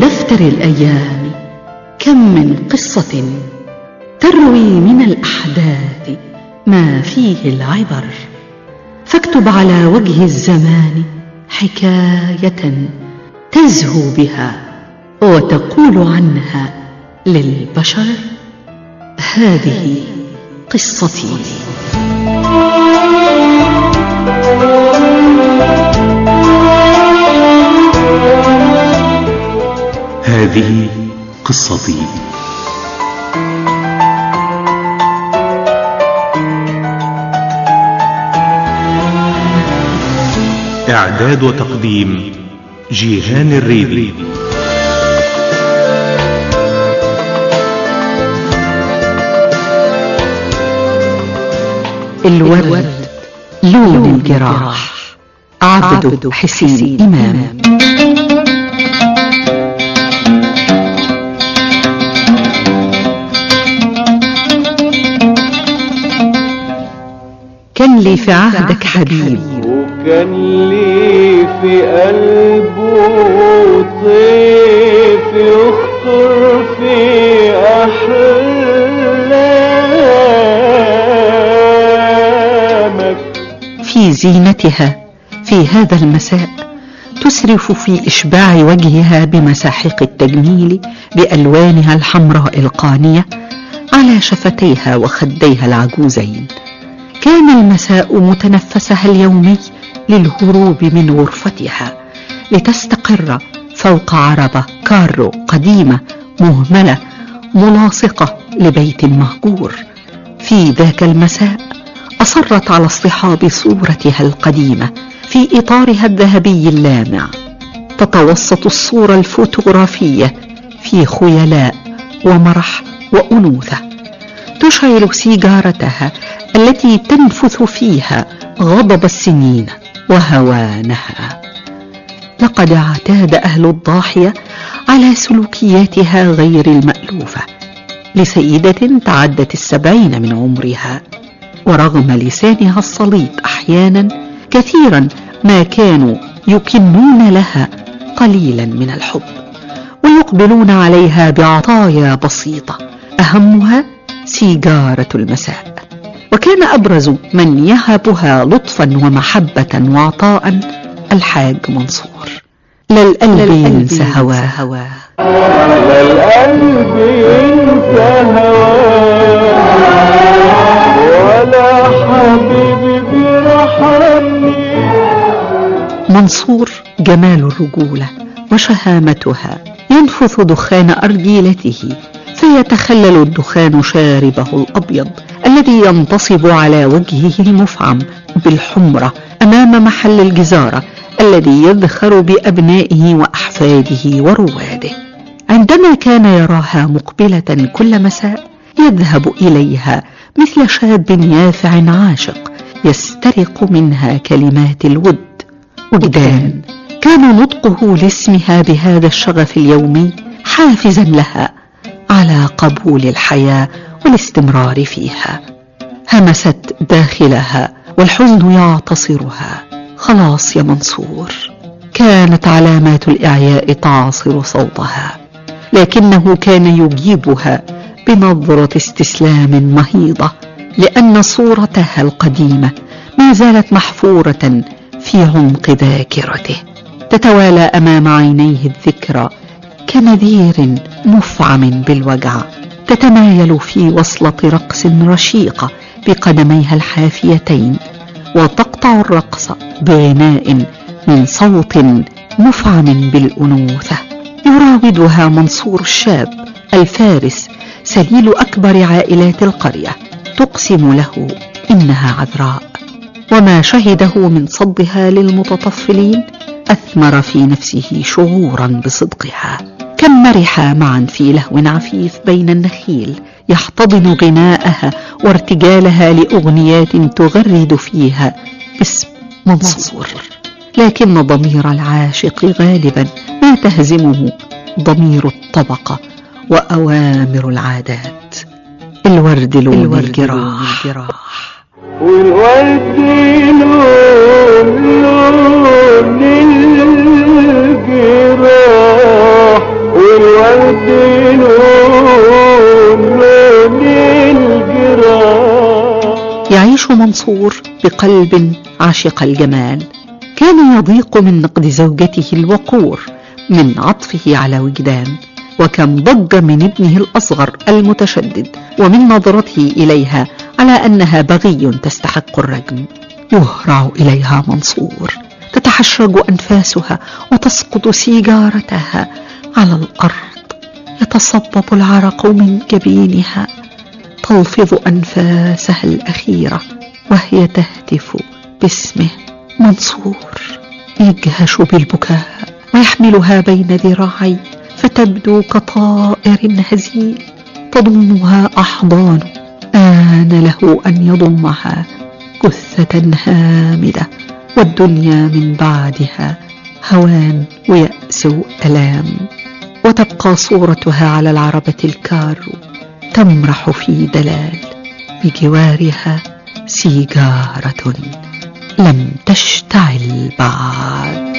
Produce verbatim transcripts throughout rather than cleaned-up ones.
دفتر الأيام كم من قصة تروي من الأحداث ما فيه العبر، فاكتب على وجه الزمان حكاية تزهو بها وتقول عنها للبشر: هذه قصتي. هذه قصتي. إعداد وتقديم جيهان الريبي. الورد لون الجراح، عبد حسين إمام. كان لي في عهدك حبيب، وكان لي في قلبه طيف يخطر في أحلامك. في زينتها في هذا المساء تسرف في إشباع وجهها بمساحيق التجميل بألوانها الحمراء القانية على شفتيها وخديها العجوزين. كان المساء متنفسها اليومي للهروب من غرفتها لتستقر فوق عربة كارو قديمة مهملة ملاصقة لبيت مهجور. في ذاك المساء أصرت على اصطحاب صورتها القديمة في إطارها الذهبي اللامع، تتوسط الصورة الفوتوغرافية في خيلاء ومرح وأنوثة، تشعل سيجارتها التي تنفث فيها غضب السنين وهوانها. لقد اعتاد أهل الضاحية على سلوكياتها غير المألوفة لسيدة تعدت السبعين من عمرها، ورغم لسانها السليط أحيانا كثيرا ما كانوا يكنون لها قليلا من الحب ويقبلون عليها بعطايا بسيطة أهمها سيجارة المساء. وكان أبرز من يهبها لطفا ومحبة وعطاء الحاج منصور. لا القلب ينسى هواه، لا القلب ينسى هواه، ولا حبيبي بيرحمني. منصور جمال الرجولة وشهامتها ينفث دخان أرجيلته، فيتخلل الدخان شاربه الأبيض الذي ينتصب على وجهه المفعم بالحمرة أمام محل الجزارة الذي يذخر بأبنائه وأحفاده ورواده. عندما كان يراها مقبلة كل مساء يذهب إليها مثل شاب يافع عاشق يسترق منها كلمات الود. وجدان كان نطقه لاسمها بهذا الشغف اليومي حافزا لها على قبول الحياة والاستمرار فيها. همست داخلها والحزن يعتصرها. خلاص يا منصور. كانت علامات الإعياء تعصر صوتها، لكنه كان يجيبها بنظرة استسلام مهيضة، لأن صورتها القديمة ما زالت محفورة في عمق ذاكرته، تتوالى أمام عينيه الذكرى كنذير مفعم بالوجع، تتمايل في وصلة رقص رشيقة بقدميها الحافيتين، وتقطع الرقص بغناء من صوت مفعم بالأنوثة. يراودها منصور الشاب الفارس سليل أكبر عائلات القرية، تقسم له إنها عذراء، وما شهده من صدها للمتطفلين أثمر في نفسه شعورا بصدقها. كم مرحا معا في لهو عفيف بين النخيل يحتضن غناءها وارتجالها لأغنيات تغرد فيها اسم منصور. لكن ضمير العاشق غالبا ما تهزمه ضمير الطبقة وأوامر العادات. الورد لون الجراح، والورد لون لون الجراح، شاب عاشق الجمال كان يضيق من نقد زوجته الوقور من عطفه على وجدان، وكم ضج من ابنه الأصغر المتشدد ومن نظرته إليها على أنها بغي تستحق الرجم. يهرع إليها منصور، تتحشرج أنفاسها وتسقط سيجارتها على الأرض، يتصبب العرق من جبينها، تلفظ أنفاسها الأخيرة وهي تهتف باسمه منصور. يجهش بالبكاء ويحملها بين ذراعي فتبدو كطائر هزيل تضمها أحضان. آن له أن يضمها جثة هامدة، والدنيا من بعدها هوان ويأس وألام، وتبقى صورتها على العربة الكارو تمرح في دلال، بجوارها سيجارة لم تشتعل بعد.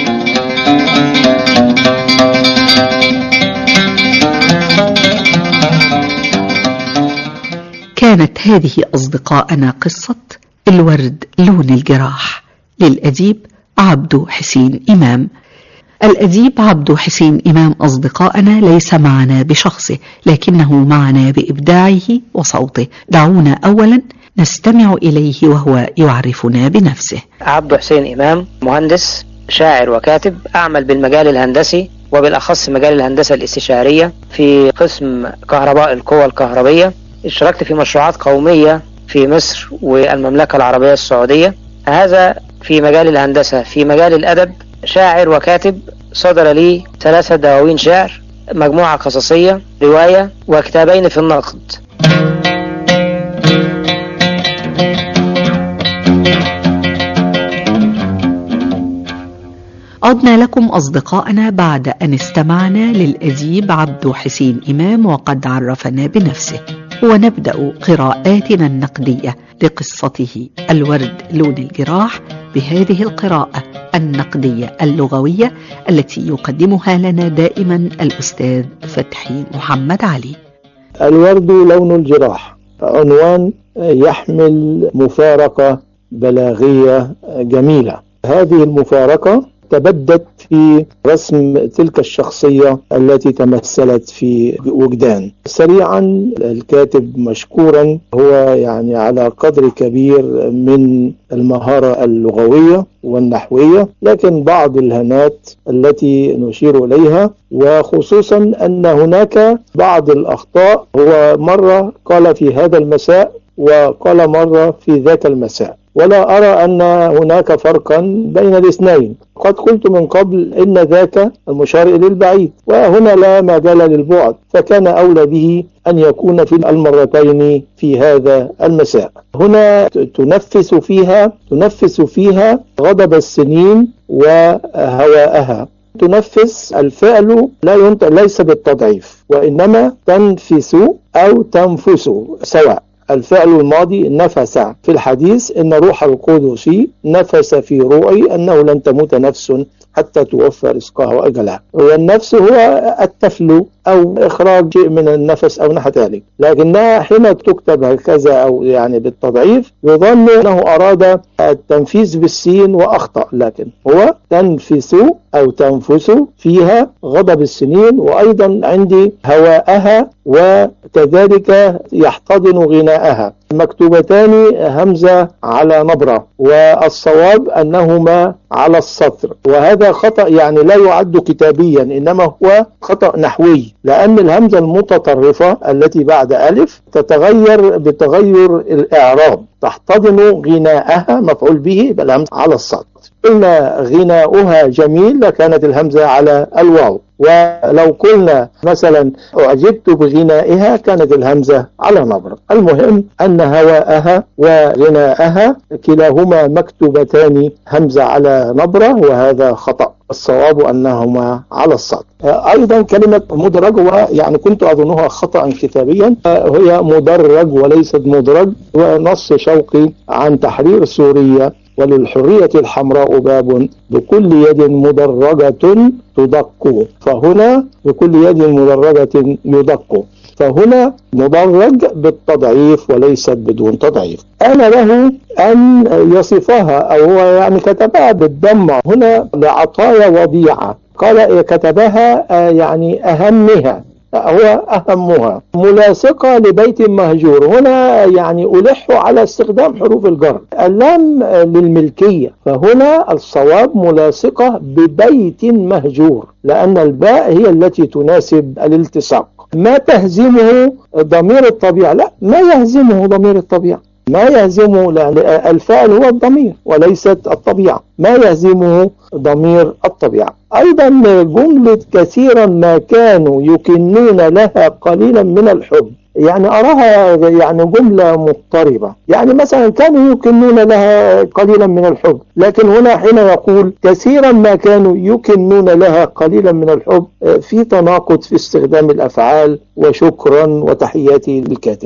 كانت هذه أصدقاءنا قصة الورد لون الجراح للأديب عبدو حسين إمام. الأديب عبدو حسين إمام أصدقائنا ليس معنا بشخصه، لكنه معنا بإبداعه وصوته. دعونا أولا نستمع إليه وهو يعرفنا بنفسه. عبدو حسين إمام مهندس شاعر وكاتب، أعمل بالمجال الهندسي وبالأخص مجال الهندسة الاستشارية في قسم كهرباء القوى الكهربية. اشتركت في مشروعات قومية في مصر والمملكة العربية السعودية. هذا في مجال الهندسة. في مجال الأدب شاعر وكاتب، صدر لي ثلاثة دواوين شعر، مجموعة قصصية، رواية، وكتابين في النقد. عدنا لكم أصدقائنا بعد أن استمعنا للأديب عبدو حسين إمام وقد عرفنا بنفسه، ونبدأ قراءاتنا النقدية لقصته الورد لون الجراح بهذه القراءة النقدية اللغوية التي يقدمها لنا دائما الأستاذ فتحي محمد علي. الورد لون الجراح عنوان يحمل مفارقة بلاغية جميلة. هذه المفارقة تبدت في رسم تلك الشخصية التي تمثلت في وجدان. سريعا الكاتب مشكورا هو يعني على قدر كبير من المهارة اللغوية والنحوية، لكن بعض الهنات التي نشير إليها، وخصوصا أن هناك بعض الأخطاء. هو مرة قال في هذا المساء وقال مرة في ذاك المساء، ولا أرى أن هناك فرقا بين الاثنين. قد قلت من قبل إن ذاك المشار إلى البعيد، وهنا لا مجال للبعد، فكان أولى به أن يكون في المرتين في هذا المساء. هنا تنفس فيها تنفس فيها غضب السنين وهواءها. تنفس الفعل لا ينطق، ليس بالتضعيف، وإنما تنفس أو تنفس سواء. الفعل الماضي نفس في الحديث إن روح القدس نفس في روعي أنه لن تموت نفس حتى توفى رزقها وأجلها. والنفس هو التفل أو إخراج شيء من النفس أو نحو ذلك، لكنها حين تكتب هكذا أو يعني بالتضعيف يظن أنه أراد التنفيذ بالسين وأخطأ، لكن هو تنفس أو تنفس فيها غضب السنين، وأيضا عندي هواءها، وكذلك يحتضن غناءها. مكتوبتان همزة على نبرة، والصواب أنهما على السطر، وهذا خطأ يعني لا يعد كتابيا، إنما هو خطأ نحوي، لأن الهمزة المتطرفة التي بعد ألف تتغير بتغير الإعراب. تحتضن غناءها مفعول به بالهمزة على السطر. قلنا غناؤها جميل لكانت الهمزة على الواو، ولو قلنا مثلا أعجبت بغنائها كانت الهمزة على نبرة. المهم أن هواءها وغناءها كلاهما مكتوبتان همزة على نبرة، وهذا خطأ. الصواب أنهما على السطر. أيضا كلمة مدرج، يعني كنت أظنها خطأ كتابيا، هي مدرج وليست مدرج. ونص شوقي عن تحرير سوريا وللحرية الحمراء باب بكل يد مدرجة تدق، فهنا بكل يد مدرجة يدق. فهنا مدرج بالتضعيف وليست بدون تضعيف. أنا له أن يصفها أو هو يعني كتبها بالضم هنا لعطايا وضيعة، قال كتبها يعني أهمها، هو أهمها ملاصقة لبيت مهجور. هنا يعني ألح على استخدام حروف الجر، اللام للملكية، فهنا الصواب ملاصقة ببيت مهجور لأن الباء هي التي تناسب الالتصاق. ما تهزمه ضمير الطبيعة، لا، ما يهزمه ضمير الطبيعة، ما يهزمه لأن الفاعل هو الضمير وليست الطبيعة، ما يهزمه ضمير الطبيعة. أيضا جملة كثيرا ما كانوا يكنون لها قليلا من الحب، يعني أراها يعني جملة مضطربة، يعني مثلا كانوا يكنون لها قليلا من الحب، لكن هنا حين يقول كثيرا ما كانوا يكنون لها قليلا من الحب في تناقض في استخدام الأفعال. وشكرا وتحياتي للكاتب.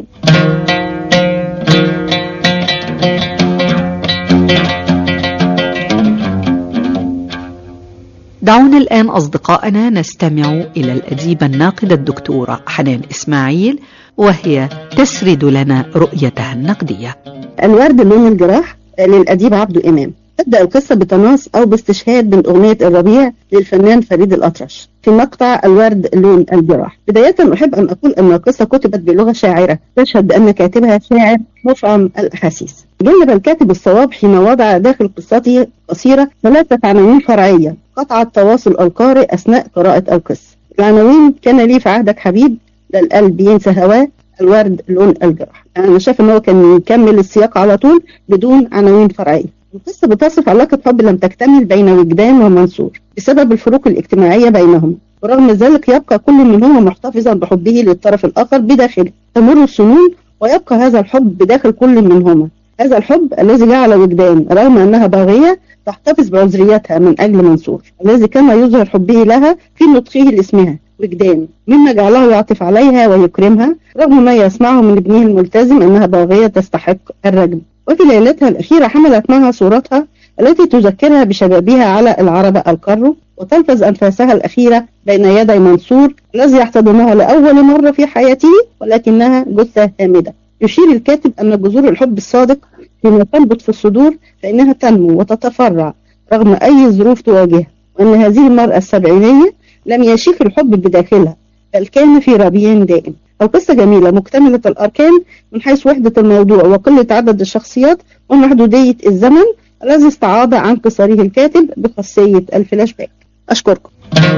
دعونا الآن أصدقائنا نستمع إلى الأديبة الناقدة الدكتورة حنان إسماعيل وهي تسرد لنا رؤيتها النقدية. الورد لون الجراح للأديب عبده إمام. تبدأ القصة بتناص أو باستشهاد من أغنية الربيع للفنان فريد الأطرش في مقطع الورد لون الجراح. بداية أحب أن أقول أن القصة كتبت بلغة شاعرة تشهد بأن كاتبها شاعر مفعم الأحاسيس. جنب الكاتب الصواب حين وضع داخل قصته قصيرة ثلاثة عناوين فرعية قطعت تواصل القارئ أثناء قراءة القصة. العناوين: كان لي في عهدك حبيب، لا القلب ينسى هواه، الورد لون الجراح. أنا شايف أنه كان يكمل السياق على طول بدون عناوين فرعية. القصة بتصف علاقة حب لم تكتمل بين وجدان ومنصور بسبب الفروق الاجتماعية بينهم، ورغم ذلك يبقى كل منهما محتفظا بحبه للطرف الآخر بداخله. تمر السنون ويبقى هذا الحب بداخل كل منهما، هذا الحب الذي جعل وجدان رغم أنها باغية تحتفظ بعذريتها من أجل منصور الذي كان يظهر حبه لها في نطقه لاسمها وجدان، مما جعله يعطف عليها ويكرمها رغم ما يسمعه من ابنه الملتزم أنها باغية تستحق الرجم. وفي ليلتها الأخيرة حملت معها صورتها التي تذكرها بشبابها على العربة القرو، وتلفظ أنفاسها الأخيرة بين يدي منصور الذي يحتضنها لأول مرة في حياته ولكنها جثة هامدة. يشير الكاتب أن جذور الحب الصادق حين تنبت في الصدور فإنها تنمو وتتفرع رغم أي ظروف تواجهها، وأن هذه المرأة السبعينية لم يشيخ الحب بداخلها بل كان في ربيع دائم. القصة جميلة مكتملة الأركان من حيث وحدة الموضوع وقلة عدد الشخصيات ومحدودية الزمن الذي استعاض عن قصره الكاتب بخاصية الفلاش باك. أشكركم.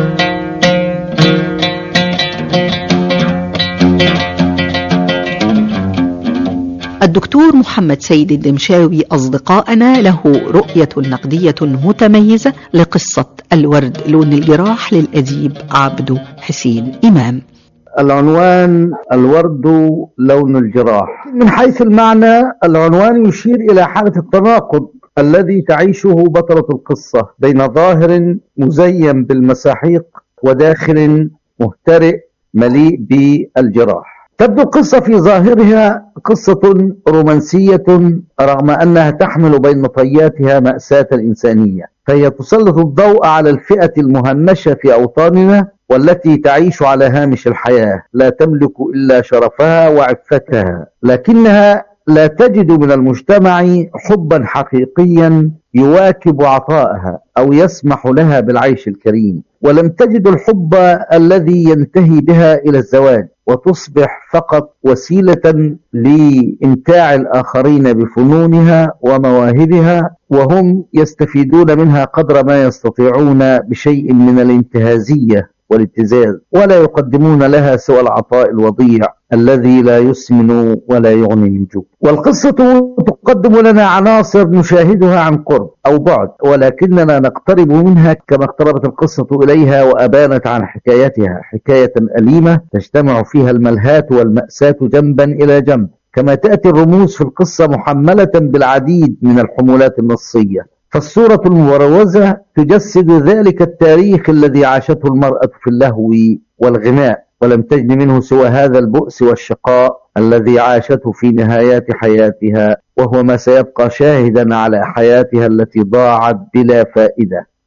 الدكتور محمد سيد الدمشاوي أصدقائنا له رؤية نقدية متميزة لقصة الورد لون الجراح للأديب عبده حسين إمام. العنوان الورد لون الجراح. من حيث المعنى العنوان يشير إلى حالة التناقض الذي تعيشه بطلة القصة بين ظاهر مزين بالمساحيق وداخل مهترئ مليء بالجراح. تبدو القصة في ظاهرها قصة رومانسية رغم أنها تحمل بين طياتها مأساة الإنسانية، فهي تسلط الضوء على الفئة المهمشة في أوطاننا والتي تعيش على هامش الحياة، لا تملك إلا شرفها وعفتها، لكنها لا تجد من المجتمع حبا حقيقيا يواكب عطائها أو يسمح لها بالعيش الكريم، ولم تجد الحب الذي ينتهي بها إلى الزواج وتصبح فقط وسيلة لإمتاع الآخرين بفنونها ومواهبها، وهم يستفيدون منها قدر ما يستطيعون بشيء من الانتهازية والابتزاز، ولا يقدمون لها سوى العطاء الوضيع الذي لا يسمن ولا يغني من جوع. والقصة تقدم لنا عناصر نشاهدها عن قرب أو بعد، ولكننا نقترب منها كما اقتربت القصة إليها وأبانت عن حكايتها، حكاية أليمة تجتمع فيها الملهات والمأساة جنبا إلى جنب، كما تأتي الرموز في القصة محملة بالعديد من الحمولات النصية. فالصورة المبروزة تجسد ذلك التاريخ الذي عاشته المرأة في اللهو والغناء، ولم تجد منه سوى هذا البؤس والشقاء الذي عاشته في نهايات حياتها، وهو ما سيبقى شاهدا على حياتها التي ضاعت بلا فائدة.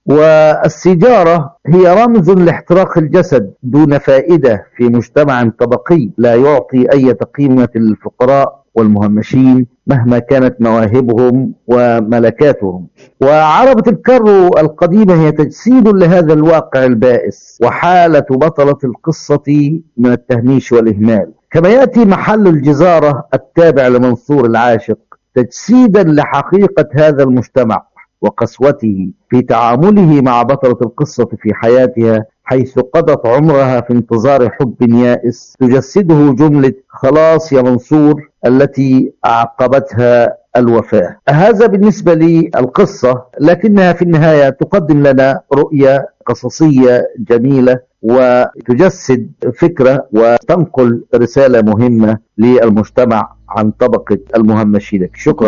والسيجارة هي رمز لاحتراق الجسد دون فائدة في مجتمع طبقي لا يعطي أي قيمة للفقراء والمهمشين مهما كانت مواهبهم وملكاتهم. وعربة الكرو القديمة هي تجسيد لهذا الواقع البائس وحالة بطلة القصة من التهميش والإهمال. كما يأتي محل الجزارة التابع لمنصور العاشق تجسيدا لحقيقة هذا المجتمع وقسوته في تعامله مع بطلة القصة في حياتها، حيث قضت عمرها في انتظار حب يائس تجسده جملة خلاص يا منصور التي أعقبتها الوفاة. هذا بالنسبة للقصة، لكنها في النهاية تقدم لنا رؤية قصصية جميلة وتجسد فكرة وتنقل رسالة مهمة للمجتمع عن طبقة المهمشين. شكرا.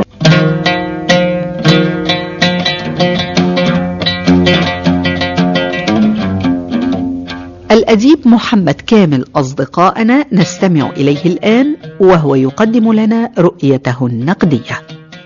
الأديب محمد كامل أصدقائنا نستمع إليه الآن وهو يقدم لنا رؤيته النقدية.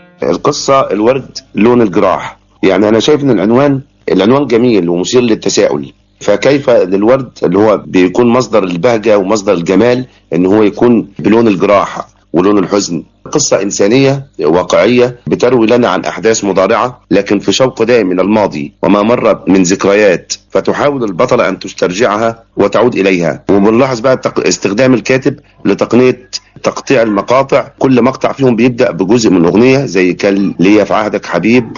القصة الورد لون الجراح. يعني أنا شايف أن العنوان العنوان جميل ومثير للتساؤل، فكيف للورد اللي هو بيكون مصدر البهجة ومصدر الجمال أن هو يكون بلون الجراح ولون الحزن؟ قصة إنسانية واقعية بتروي لنا عن أحداث مضارعة لكن في شوق دائم من الماضي وما مر من ذكريات، فتحاول البطلة أن تسترجعها وتعود إليها. وبنلاحظ بقى استخدام الكاتب لتقنية تقطيع المقاطع، كل مقطع فيهم بيبدأ بجزء من أغنية زي كان ليا في عهدك حبيب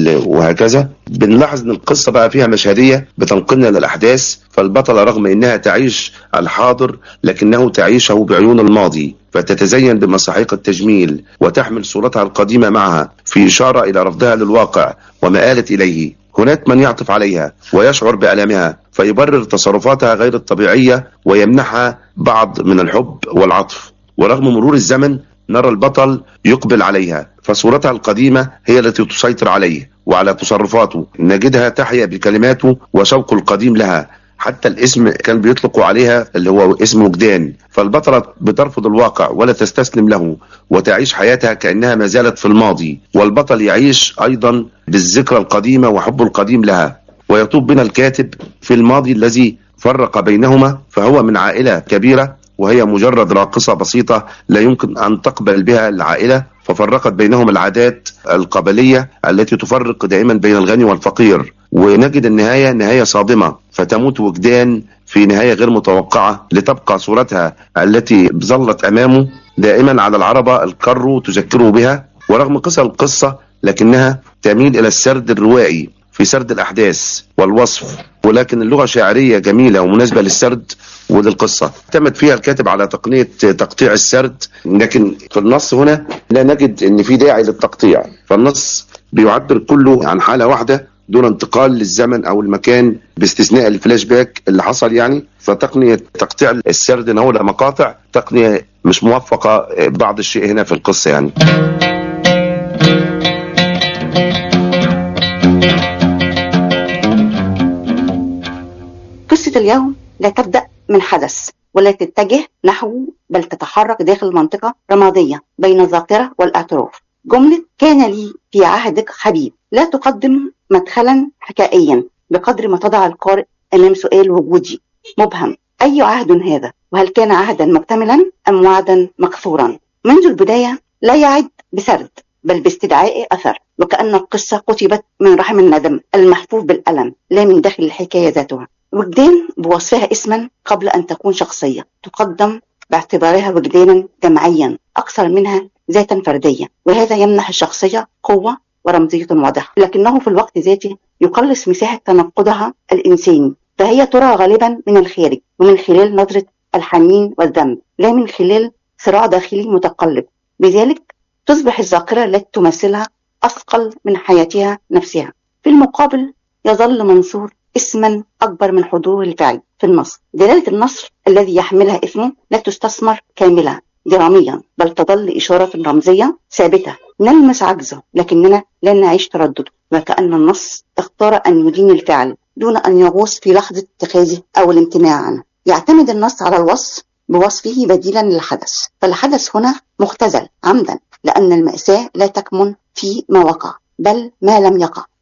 وهكذا. بنلاحظ أن القصة بقى فيها مشهدية بتنقلنا للأحداث، فالبطلة رغم أنها تعيش الحاضر لكنه تعيشه بعيون الماضي، فتتزين بمساحيق التجميل وتحمل صورتها القديمة معها في إشارة إلى رفضها للواقع وما آلت إليه. هناك من يعطف عليها ويشعر بألمها فيبرر تصرفاتها غير الطبيعية ويمنحها بعض من الحب والعطف، ورغم مرور الزمن نرى البطل يقبل عليها، فصورتها القديمة هي التي تسيطر عليه وعلى تصرفاته. نجدها تحيا بكلماته وشوق القديم لها، حتى الاسم كان بيطلقوا عليها اللي هو اسم وجدان. فالبطلة بترفض الواقع ولا تستسلم له وتعيش حياتها كأنها ما زالت في الماضي، والبطل يعيش أيضا بالذكرى القديمة وحب القديم لها. ويطوب بنا الكاتب في الماضي الذي فرق بينهما، فهو من عائلة كبيرة وهي مجرد راقصة بسيطة لا يمكن أن تقبل بها العائلة، ففرقت بينهم العادات القبلية التي تفرق دائما بين الغني والفقير. ونجد النهاية نهاية صادمة، فتموت وجدان في نهاية غير متوقعة، لتبقى صورتها التي ظلت أمامه دائما على العربة الكرو تذكره بها. ورغم قصة القصة لكنها تميل إلى السرد الروائي في سرد الأحداث والوصف، ولكن اللغة شعرية جميلة ومناسبة للسرد وللقصة. اعتمد فيها الكاتب على تقنية تقطيع السرد، لكن في النص هنا لا نجد ان في داعي للتقطيع، فالنص بيعبر كله عن حالة واحدة دون انتقال للزمن او المكان باستثناء الفلاش باك اللي حصل يعني. فتقنية تقطيع السرد ان هو مقاطع تقنية مش موفقة بعض الشيء هنا في القصة يعني. قصة اليوم لا تبدأ من حدث ولا تتجه نحو، بل تتحرك داخل منطقة رمادية بين الذاكرة والاعتراف. جملة كان لي في عهدك حبيب لا تقدم مدخلا حكائيا بقدر ما تضع القارئ أمام سؤال وجودي مبهم: أي عهد هذا؟ وهل كان عهدا مكتملا أم وعدا مكثورا؟ منذ البداية لا يعد بسرد بل باستدعاء أثر، وكأن القصة كتبت من رحم الندم المحفوف بالألم لا من داخل الحكاية ذاتها. وجدان بوصفها اسما قبل أن تكون شخصية، تقدم باعتبارها وجدانا جمعيا أكثر منها ذاتا فردية، وهذا يمنح الشخصية قوة ورمزية واضحة، لكنه في الوقت ذاته يقلص مساحة تنقدها الإنساني، فهي ترى غالبا من الخارج ومن خلال نظرة الحنين والذنب لا من خلال صراع داخلي متقلب. بذلك تصبح الذاكرة التي تمثلها أثقل من حياتها نفسها. في المقابل يظل منصور اسما أكبر من حضوره الفعلي في النص. دلالة النصر الذي يحملها اسمه لا تستثمر كاملة دراميا، بل تظل إشارة رمزية ثابتة نلمس عجزه لكننا لا نعيش تردده، وكأن النص اختار أن يدين الفعل دون أن يغوص في لحظة اتخاذه أو الامتناع عنه. يعتمد النص على الوصف بوصفه بديلا للحدث، فالحدث هنا مختزل عمدا لأن المأساة لا تكمن في ما وقع بل ما لم يقع،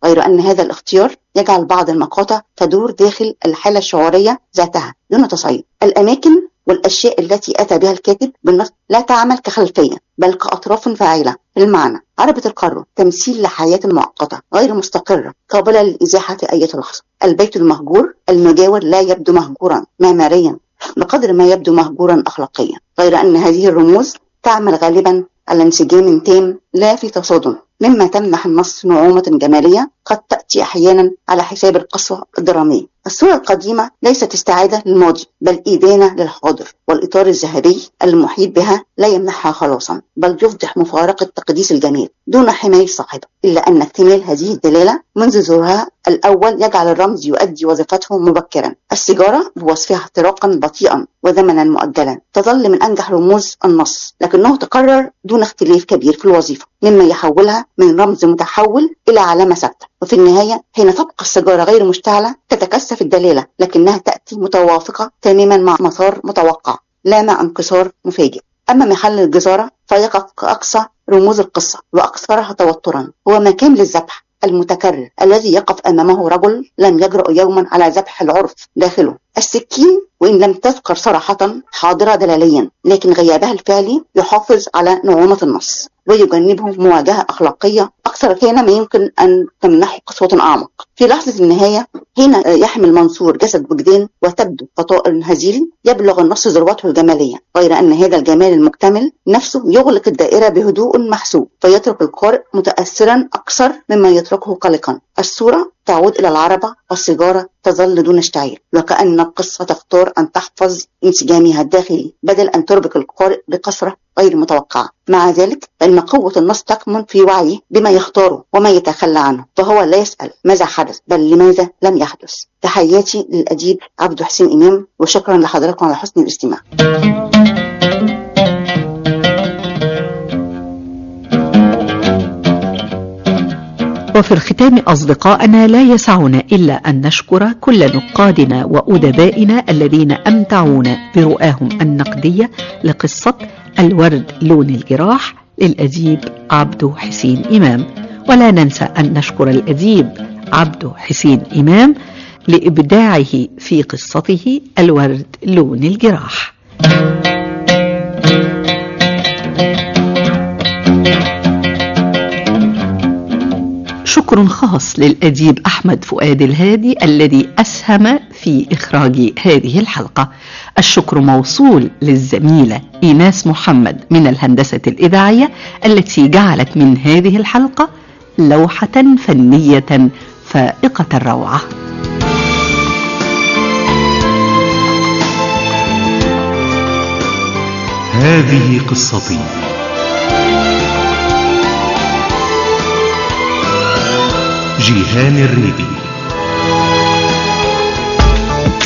غير أن هذا الاختيار يجعل بعض المقاطع تدور داخل الحالة الشعورية ذاتها دون تصعيد. الأماكن والأشياء التي أتى بها الكاتب بالنص لا تعمل كخلفية بل كأطراف فاعلة. المعنى: عربة القارة تمثيل لحياة مؤقتة غير مستقرة قابلة للإزاحة أي لحظة. البيت المهجور المجاور لا يبدو مهجورا معماريا بقدر ما يبدو مهجورا أخلاقيا، غير أن هذه الرموز تعمل غالبا على انسجام تام لا في تصادم، مما تمنح النص نعومة جمالية قد تأتي أحيانا على حساب القسوة الدرامية. الصورة القديمة ليست استعادة للماضي بل إدانة للحاضر، والإطار الذهبي المحيط بها لا يمنحها خلاصا بل يفضح مفارقة تقديس الجميل دون حماية صاحبه، إلا أن اكتمال هذه الدلالة منذ ظهورها الأول يجعل الرمز يؤدي وظيفته مبكرا. السيجارة بوصفها احتراقا بطيئا وزمنا مؤجلا تظل من أنجح رموز النص، لكنه تكرر دون اختلاف كبير في الوظيفة، مما يحولها من رمز متحول إلى علامة ثابتة. وفي النهاية حين تبقى السيجارة غير مشتعلة تتكثف الدلالة، لكنها تأتي متوافقة تماما مع مسار متوقع لا مع انكسار مفاجئ. أما محل الجزارة فيقف كأقصى رموز القصة وأكثرها توترا، هو مكان للذبح المتكرر الذي يقف أمامه رجل لم يجرؤ يوما على ذبح العرف داخله. السكين وإن لم تذكر صراحة حاضرة دلاليا، لكن غيابها الفعلي يحافظ على نعومة النص ويجنبه مواجهة أخلاقية أكثر كان ما يمكن أن تمنحه قسوة أعمق. في لحظة النهاية حين يحمل منصور جسد وجدان وتبدو فطائر هزيل يبلغ النص ذروته الجمالية، غير أن هذا الجمال المكتمل نفسه يغلق الدائرة بهدوء محسوب فيترك القارئ متأثرا أكثر مما يتركه قلقا. الصورة تعود إلى العربة والسيجارة تظل دون اشتعال، وكأن القصة تختار أن تحفظ انسجامها الداخلي بدل أن تربك القارئ بكثرة غير متوقعة. مع ذلك فإن قوة النص تكمن في وعيه بما يختاره وما يتخلى عنه، فهو لا يسأل ماذا حدث بل لماذا لم يحدث. تحياتي للأديب عبده حسين إمام، وشكرا لحضراتكم على حسن الاستماع. وفي الختام أصدقائنا لا يسعنا إلا أن نشكر كل نقادنا وأدبائنا الذين أمتعونا برؤاهم النقدية لقصة الورد لون الجراح للأديب عبده حسين إمام، ولا ننسى أن نشكر الأديب عبده حسين إمام لإبداعه في قصته الورد لون الجراح. شكر خاص للأديب أحمد فؤاد الهادي الذي أسهم في إخراج هذه الحلقة. الشكر موصول للزميلة إيناس محمد من الهندسة الإذاعية التي جعلت من هذه الحلقة لوحة فنية فائقة الروعة. هذه قصتي. جيهان الريبي.